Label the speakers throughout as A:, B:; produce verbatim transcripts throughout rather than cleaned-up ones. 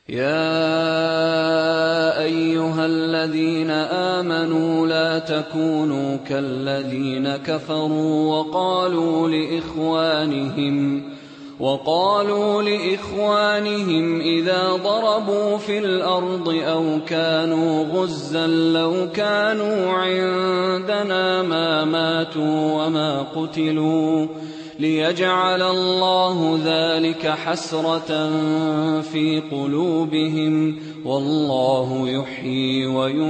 A: يَا أَيُّهَا الَّذِينَ آمَنُوا لَا تَكُونُوا كَالَّذِينَ كَفَرُوا وَقَالُوا لِإِخْوَانِهِمْ وقالوا لإخوانهم إذا ضربوا في الأرض أو كانوا غزا لو كانوا عندنا ما ماتوا وما قتلوا ليجعل الله ذلك حسرة في قلوبهم والله يحيي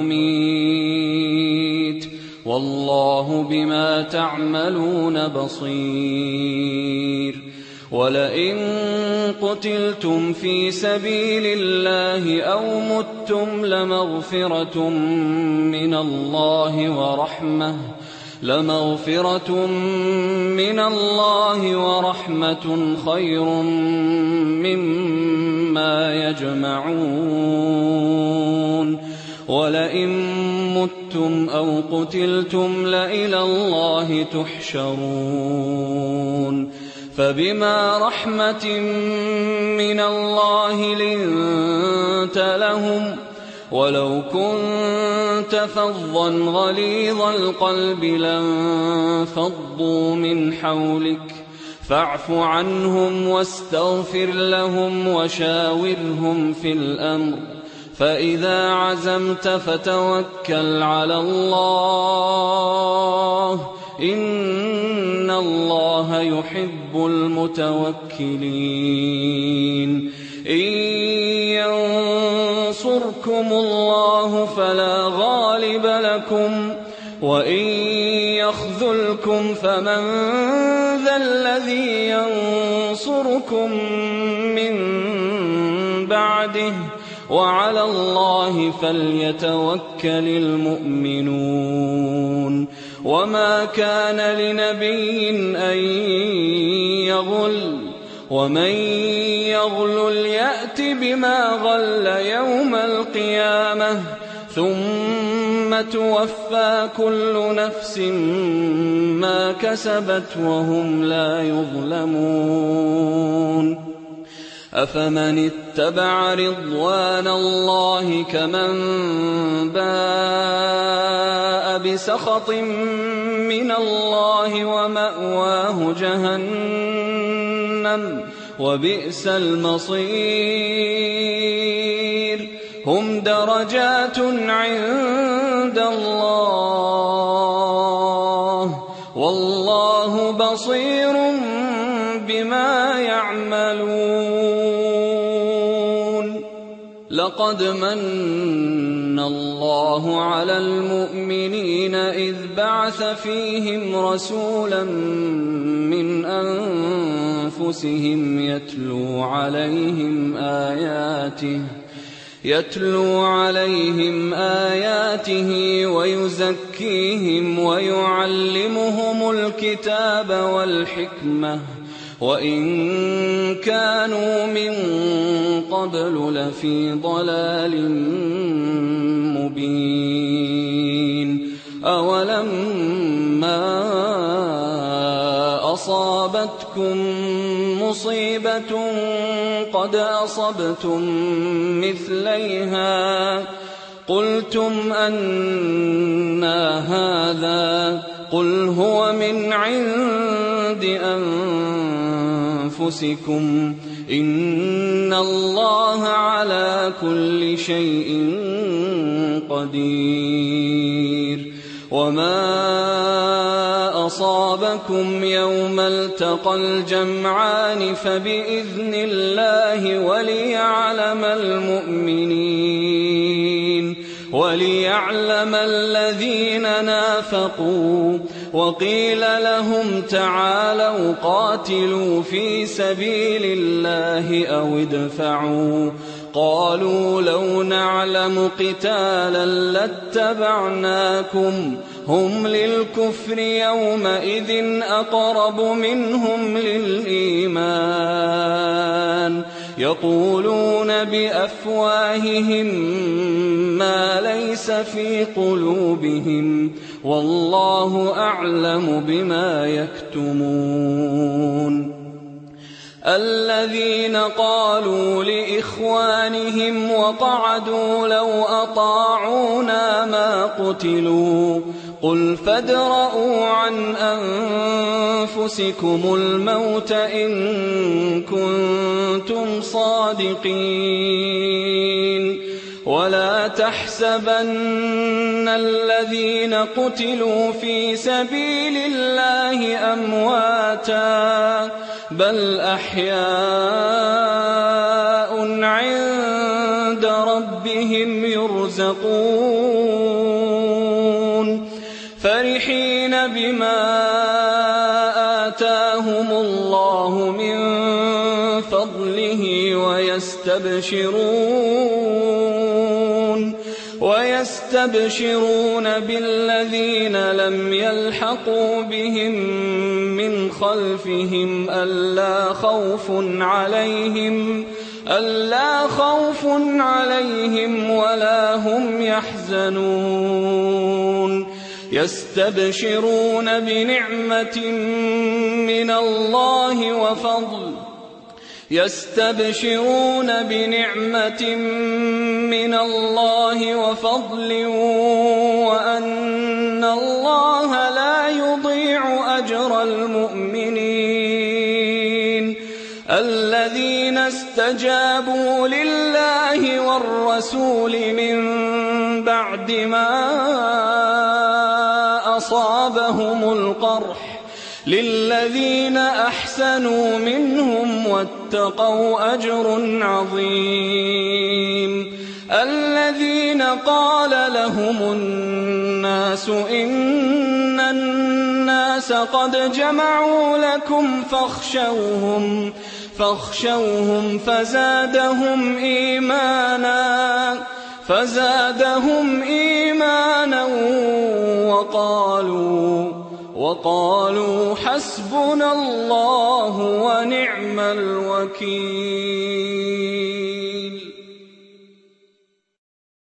A: ويميت والله بما تعملون بصير. وَلَئِن قُتِلْتُمْ فِي سَبِيلِ اللَّهِ أَوْ مُتُّمْ لَمَغْفِرَةٌ مِّنَ اللَّهِ وَرَحْمَةٌ لَمَغْفِرَةٌ مِّنَ اللَّهِ وَرَحْمَةٌ خَيْرٌ مِّمَّا يَجْمَعُونَ. وَلَئِن مُّتُّمْ أَوْ قُتِلْتُمْ لَإِلَى اللَّهِ تُحْشَرُونَ. فبما رحمة من الله لنت لهم ولو كنت فظا غليظ القلب لانفضوا من حولك فاعف عنهم واستغفر لهم وشاورهم في الأمر فإذا عزمت فتوكل على الله إن الله يحب المتوكلين. إن ينصركم الله فلا غالب لكم وإن يخذلكم فمن ذا الذي ينصركم من بعده وعلى الله فليتوكل المؤمنون. وما كان لنبي أن يغل ومن يغل يأت بما غل يوم القيامة ثم توفى كل نفس ما كسبت وهم لا يظلمون. أفمن اتبع رضوان الله كمن باء بسخط من الله ومأواه جهنم وبئس المصير. هم درجات عند الله والله بصير بما يعملون. لقد من الله على المؤمنين إذ بعث فيهم رسولا من أنفسهم يتلو عليهم آياته يتلو عليهم آياته ويزكيهم ويعلمهم الكتاب والحكمة وإن كانوا من قبل لفي ضلال مبين. أولما أصابتكم مصيبة قد أصبتم مثليها قلتم أنى هذا قل هو من عند أنفسكم إن الله على كل شيء قدير. وما أصابكم يوم التقى الجمعان فبإذن الله وليعلم المؤمنين وليعلم الذين نافقوا. وقيل لهم تعالوا قاتلوا في سبيل الله أو ادفعوا قالوا لو نعلم قتالا لاتبعناكم هم للكفر يومئذ أقرب منهم للإيمان يقولون بأفواههم ما ليس في قلوبهم والله أعلم بما يكتمون. الذين قالوا لإخوانهم وقعدوا لو أطاعونا ما قتلوا قل فادرءوا عن أنفسكم الموت إن كنتم صادقين ولا تحسبن الذين قتلوا في سبيل الله أمواتا بل أحياء عند ربهم يرزقون فرحين بما آتاهم الله من فضله ويستبشرون ويستبشرون بالذين لم يلحقوا بهم من خلفهم ألا خوف عليهم ألا خوف عليهم ولا هم يحزنون يستبشرون بنعمة من الله وفضل يستبشرون بنعمة من الله وفضل وأن الله لا يضيع أجر المؤمنين الذين استجابوا لله والرسول من بعد ما أصابهم القرح للذين أحسنوا منهم واتقوا أجر عظيم الذين قال لهم الناس إن الناس قد جمعوا لكم فاخشوهم فاخشوهم فزادهم إيمانا فزادهم إيمانا وقالوا وقالوا حسبنا الله ونعم الوكيل.